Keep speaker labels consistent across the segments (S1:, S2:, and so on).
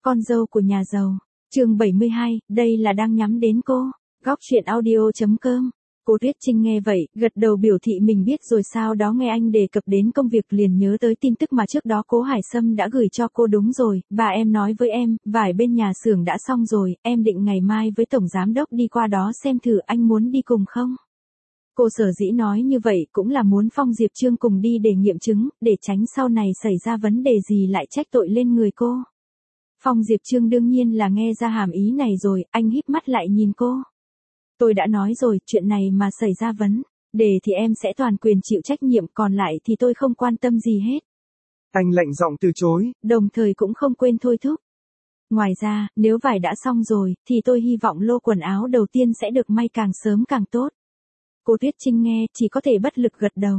S1: Con dâu của nhà giàu. Chương 72, đây là đang nhắm đến cô. Góc truyện audio.com. Cô Tuyết Trinh nghe vậy, gật đầu biểu thị mình biết rồi, sau đó nghe anh đề cập đến công việc liền nhớ tới tin tức mà trước đó Cố Hải Sâm đã gửi cho cô. Đúng rồi, bà em nói với em, vải bên nhà xưởng đã xong rồi, em định ngày mai với tổng giám đốc đi qua đó xem thử, anh muốn đi cùng không? Cô sở dĩ nói như vậy cũng là muốn Phong Diệp Trương cùng đi để nghiệm chứng, để tránh sau này xảy ra vấn đề gì lại trách tội lên người cô. Phong Diệp Trương đương nhiên là nghe ra hàm ý này rồi, anh híp mắt lại nhìn cô. Tôi đã nói rồi, chuyện này mà xảy ra vấn đề thì em sẽ toàn quyền chịu trách nhiệm, còn lại thì tôi không quan tâm gì hết.
S2: Anh lạnh giọng từ chối,
S1: đồng thời cũng không quên thôi thúc. Ngoài ra, nếu vải đã xong rồi, thì tôi hy vọng lô quần áo đầu tiên sẽ được may càng sớm càng tốt. Cô Tuyết Trinh nghe, chỉ có thể bất lực gật đầu.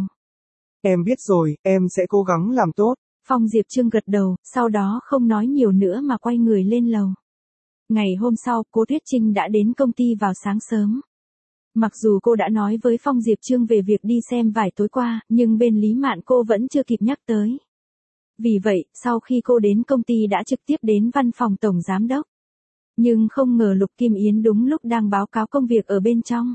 S2: Em biết rồi, em sẽ cố gắng làm tốt.
S1: Phong Diệp Trương gật đầu, sau đó không nói nhiều nữa mà quay người lên lầu. Ngày hôm sau, cô Tuyết Trinh đã đến công ty vào sáng sớm. Mặc dù cô đã nói với Phong Diệp Trương về việc đi xem vải tối qua, nhưng bên Lý Mạn cô vẫn chưa kịp nhắc tới. Vì vậy, sau khi cô đến công ty đã trực tiếp đến văn phòng tổng giám đốc. Nhưng không ngờ Lục Kim Yến đúng lúc đang báo cáo công việc ở bên trong.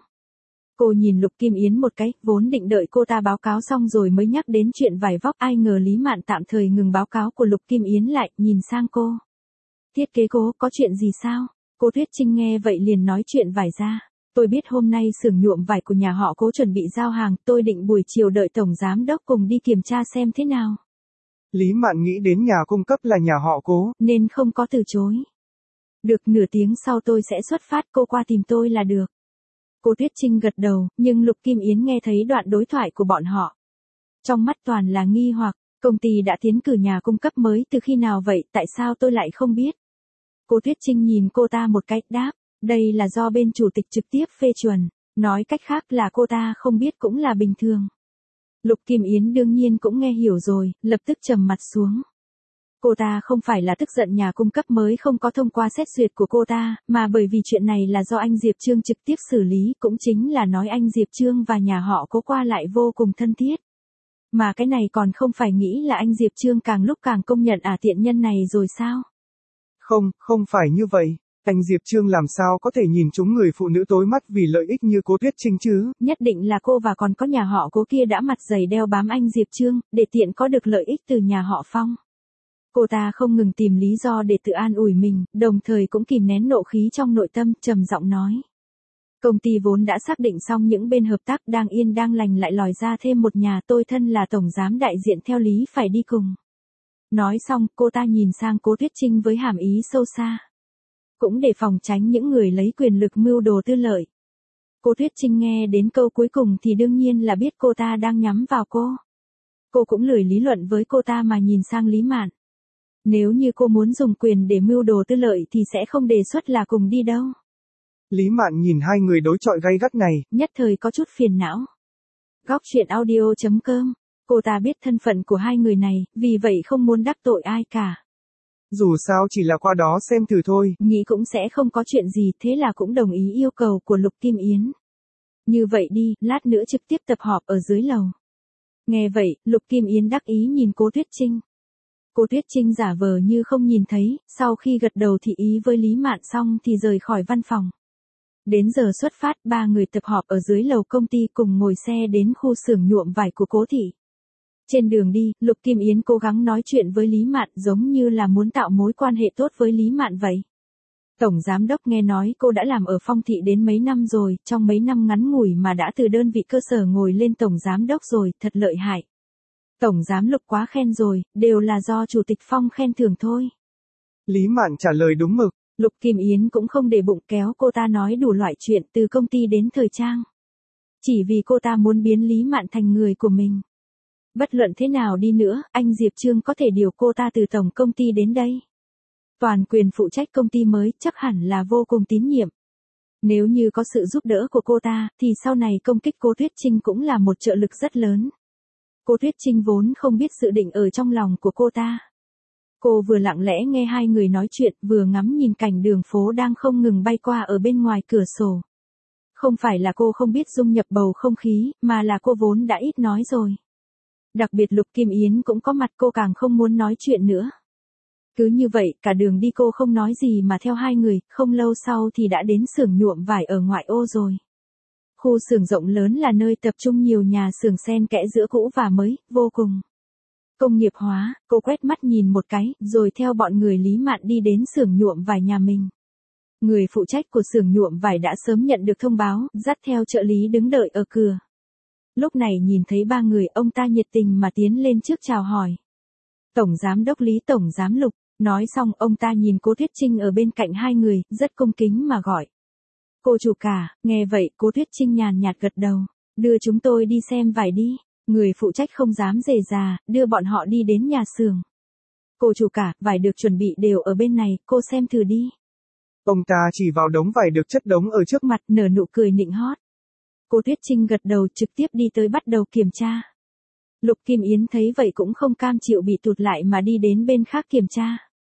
S1: Cô nhìn Lục Kim Yến một cái, vốn định đợi cô ta báo cáo xong rồi mới nhắc đến chuyện vải vóc, ai ngờ Lý Mạn tạm thời ngừng báo cáo của Lục Kim Yến lại, nhìn sang cô. Thiết kế Cố, có chuyện gì sao? Cô Tuyết Trinh nghe vậy liền nói chuyện vải ra. Tôi biết hôm nay xưởng nhuộm vải của nhà họ Cố chuẩn bị giao hàng, tôi định buổi chiều đợi tổng giám đốc cùng đi kiểm tra xem thế nào.
S2: Lý Mạn nghĩ đến nhà cung cấp là nhà họ Cố,
S1: nên không có từ chối. Được, nửa tiếng sau tôi sẽ xuất phát, cô qua tìm tôi là được. Cô Tuyết Trinh gật đầu, nhưng Lục Kim Yến nghe thấy đoạn đối thoại của bọn họ. Trong mắt toàn là nghi hoặc, công ty đã tiến cử nhà cung cấp mới từ khi nào vậy, tại sao tôi lại không biết? Cô Tuyết Trinh nhìn cô ta một cái, đáp, đây là do bên chủ tịch trực tiếp phê chuẩn, nói cách khác là cô ta không biết cũng là bình thường. Lục Kim Yến đương nhiên cũng nghe hiểu rồi, lập tức trầm mặt xuống. Cô ta không phải là tức giận nhà cung cấp mới không có thông qua xét duyệt của cô ta, mà bởi vì chuyện này là do anh Diệp Trương trực tiếp xử lý, cũng chính là nói anh Diệp Trương và nhà họ Cố qua lại vô cùng thân thiết. Mà cái này còn không phải nghĩ là anh Diệp Trương càng lúc càng công nhận tiện nhân này rồi sao?
S2: Không phải như vậy. Anh Diệp Trương làm sao có thể nhìn chúng người phụ nữ tối mắt vì lợi ích như cô Tuyết Trinh chứ?
S1: Nhất định là cô và còn có nhà họ Cố kia đã mặt dày đeo bám anh Diệp Trương, để tiện có được lợi ích từ nhà họ Phong. Cô ta không ngừng tìm lý do để tự an ủi mình, đồng thời cũng kìm nén nộ khí trong nội tâm, trầm giọng nói. Công ty vốn đã xác định xong những bên hợp tác, đang yên đang lành lại lòi ra thêm một nhà, tôi thân là tổng giám đại diện theo lý phải đi cùng. Nói xong, cô ta nhìn sang Cố Tuyết Trinh với hàm ý sâu xa. Cũng để phòng tránh những người lấy quyền lực mưu đồ tư lợi. Cô Tuyết Trinh nghe đến câu cuối cùng thì đương nhiên là biết cô ta đang nhắm vào cô. Cô cũng lười lý luận với cô ta mà nhìn sang Lý Mạn. Nếu như cô muốn dùng quyền để mưu đồ tư lợi thì sẽ không đề xuất là cùng đi đâu.
S2: Lý Mạn nhìn hai người đối chọi gay gắt này,
S1: nhất thời có chút phiền não. Góc truyện audio.com. Cô ta biết thân phận của hai người này, vì vậy không muốn đắc tội ai cả.
S2: Dù sao chỉ là qua đó xem thử thôi.
S1: Nghĩ cũng sẽ không có chuyện gì, thế là cũng đồng ý yêu cầu của Lục Kim Yến. Như vậy đi, lát nữa trực tiếp tập họp ở dưới lầu. Nghe vậy, Lục Kim Yến đắc ý nhìn Cố Tuyết Trinh. Cô Tuyết Trinh giả vờ như không nhìn thấy, sau khi gật đầu thị ý với Lý Mạn xong thì rời khỏi văn phòng. Đến giờ xuất phát, ba người tập họp ở dưới lầu công ty cùng ngồi xe đến khu xưởng nhuộm vải của Cố thị. Trên đường đi, Lục Kim Yến cố gắng nói chuyện với Lý Mạn giống như là muốn tạo mối quan hệ tốt với Lý Mạn vậy. Tổng giám đốc nghe nói cô đã làm ở Phong thị đến mấy năm rồi, trong mấy năm ngắn ngủi mà đã từ đơn vị cơ sở ngồi lên tổng giám đốc rồi, thật lợi hại. Tổng giám Lục quá khen rồi, đều là do chủ tịch Phong khen thưởng thôi.
S2: Lý Mạn trả lời đúng mực.
S1: Lục Kim Yến cũng không để bụng kéo cô ta nói đủ loại chuyện từ công ty đến thời trang. Chỉ vì cô ta muốn biến Lý Mạn thành người của mình. Bất luận thế nào đi nữa, anh Diệp Trương có thể điều cô ta từ tổng công ty đến đây. Toàn quyền phụ trách công ty mới, chắc hẳn là vô cùng tín nhiệm. Nếu như có sự giúp đỡ của cô ta, thì sau này công kích cô Tuyết Trinh cũng là một trợ lực rất lớn. Cô Tuyết Trinh vốn không biết dự định ở trong lòng của cô ta. Cô vừa lặng lẽ nghe hai người nói chuyện, vừa ngắm nhìn cảnh đường phố đang không ngừng bay qua ở bên ngoài cửa sổ. Không phải là cô không biết dung nhập bầu không khí, mà là cô vốn đã ít nói rồi. Đặc biệt Lục Kim Yến cũng có mặt, cô càng không muốn nói chuyện nữa. Cứ như vậy, cả đường đi cô không nói gì mà theo hai người, không lâu sau thì đã đến xưởng nhuộm vải ở ngoại ô rồi. Khu xưởng rộng lớn là nơi tập trung nhiều nhà xưởng xen kẽ giữa cũ và mới, vô cùng công nghiệp hóa. Cô quét mắt nhìn một cái, rồi theo bọn người Lý Mạn đi đến xưởng nhuộm vải nhà mình. Người phụ trách của xưởng nhuộm vải đã sớm nhận được thông báo, dắt theo trợ lý đứng đợi ở cửa. Lúc này nhìn thấy ba người, ông ta nhiệt tình mà tiến lên trước chào hỏi. Tổng giám đốc Lý, tổng giám Lục. Nói xong, ông ta nhìn Cố Tuyết Trinh ở bên cạnh hai người, rất cung kính mà gọi. Cô chủ cả. Nghe vậy, Cố Tuyết Trinh nhàn nhạt gật đầu. Đưa chúng tôi đi xem vải đi. Người phụ trách không dám dề già, đưa bọn họ đi đến nhà xưởng. Cô chủ cả, vải được chuẩn bị đều ở bên này, cô xem thử đi.
S2: Ông ta chỉ vào đống vải được chất đống ở trước mặt,
S1: nở nụ cười nịnh hót. Cô Tuyết Trinh gật đầu, trực tiếp đi tới bắt đầu kiểm tra. Lục Kim Yến thấy vậy cũng không cam chịu bị tụt lại mà đi đến bên khác kiểm tra.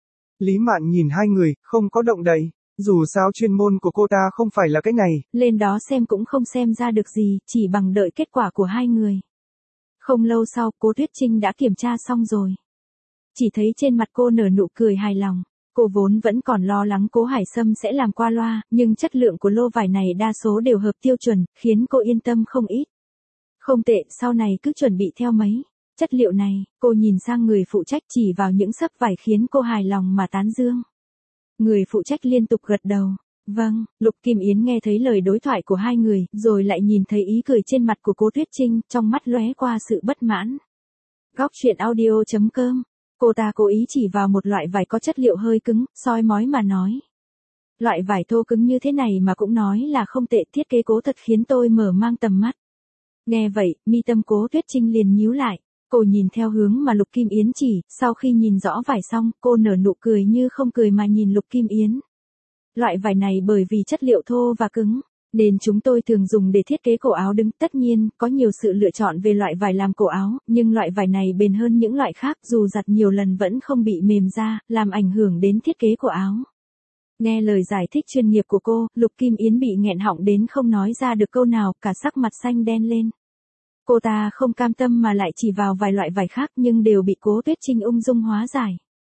S2: Lý Mạn nhìn hai người, không có động đậy. Dù sao chuyên môn của cô ta không phải là cái này.
S1: Lên đó xem cũng không xem ra được gì, chỉ bằng đợi kết quả của hai người. Không lâu sau, Cố Tuyết Trinh đã kiểm tra xong rồi. Chỉ thấy trên mặt cô nở nụ cười hài lòng. Cô vốn vẫn còn lo lắng Cố Hải Sâm sẽ làm qua loa, nhưng chất lượng của lô vải này đa số đều hợp tiêu chuẩn, khiến cô yên tâm không ít. Không tệ, sau này cứ chuẩn bị theo mấy chất liệu này. Cô nhìn sang người phụ trách chỉ vào những xấp vải khiến cô hài lòng mà tán dương. Người phụ trách liên tục gật đầu. Vâng. Lục Kim Yến nghe thấy lời đối thoại của hai người, rồi lại nhìn thấy ý cười trên mặt của Cố Tuyết Trinh, trong mắt lóe qua sự bất mãn. Góc truyện audio.com. Cô ta cố ý chỉ vào một loại vải có chất liệu hơi cứng, soi mói mà nói. Loại vải thô cứng như thế này mà cũng nói là không tệ, thiết kế Cố thật khiến tôi mở mang tầm mắt. Nghe vậy, mi tâm Cố Tuyết Trinh liền nhíu lại. Cô nhìn theo hướng mà Lục Kim Yến chỉ, sau khi nhìn rõ vải xong, cô nở nụ cười như không cười mà nhìn Lục Kim Yến. Loại vải này bởi vì chất liệu thô và cứng, nên chúng tôi thường dùng để thiết kế cổ áo đứng. Tất nhiên, có nhiều sự lựa chọn về loại vải làm cổ áo, nhưng loại vải này bền hơn những loại khác, dù giặt nhiều lần vẫn không bị mềm ra, làm ảnh hưởng đến thiết kế của áo. Nghe lời giải thích chuyên nghiệp của cô, Lục Kim Yến bị nghẹn họng đến không nói ra được câu nào, cả sắc mặt xanh đen lên. Cô ta không cam tâm mà lại chỉ vào vài loại vải khác nhưng đều bị Cố Tuyết Trinh ung dung hóa giải.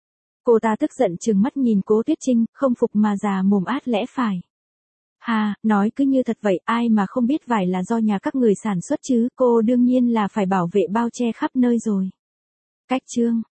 S1: Cô ta tức giận trừng mắt nhìn Cố Tuyết Trinh, không phục mà già mồm át lẽ phải. Hà, nói cứ như thật vậy, ai mà không biết vải là do nhà các người sản xuất chứ, cô đương nhiên là phải bảo vệ bao che khắp nơi rồi. Cách chương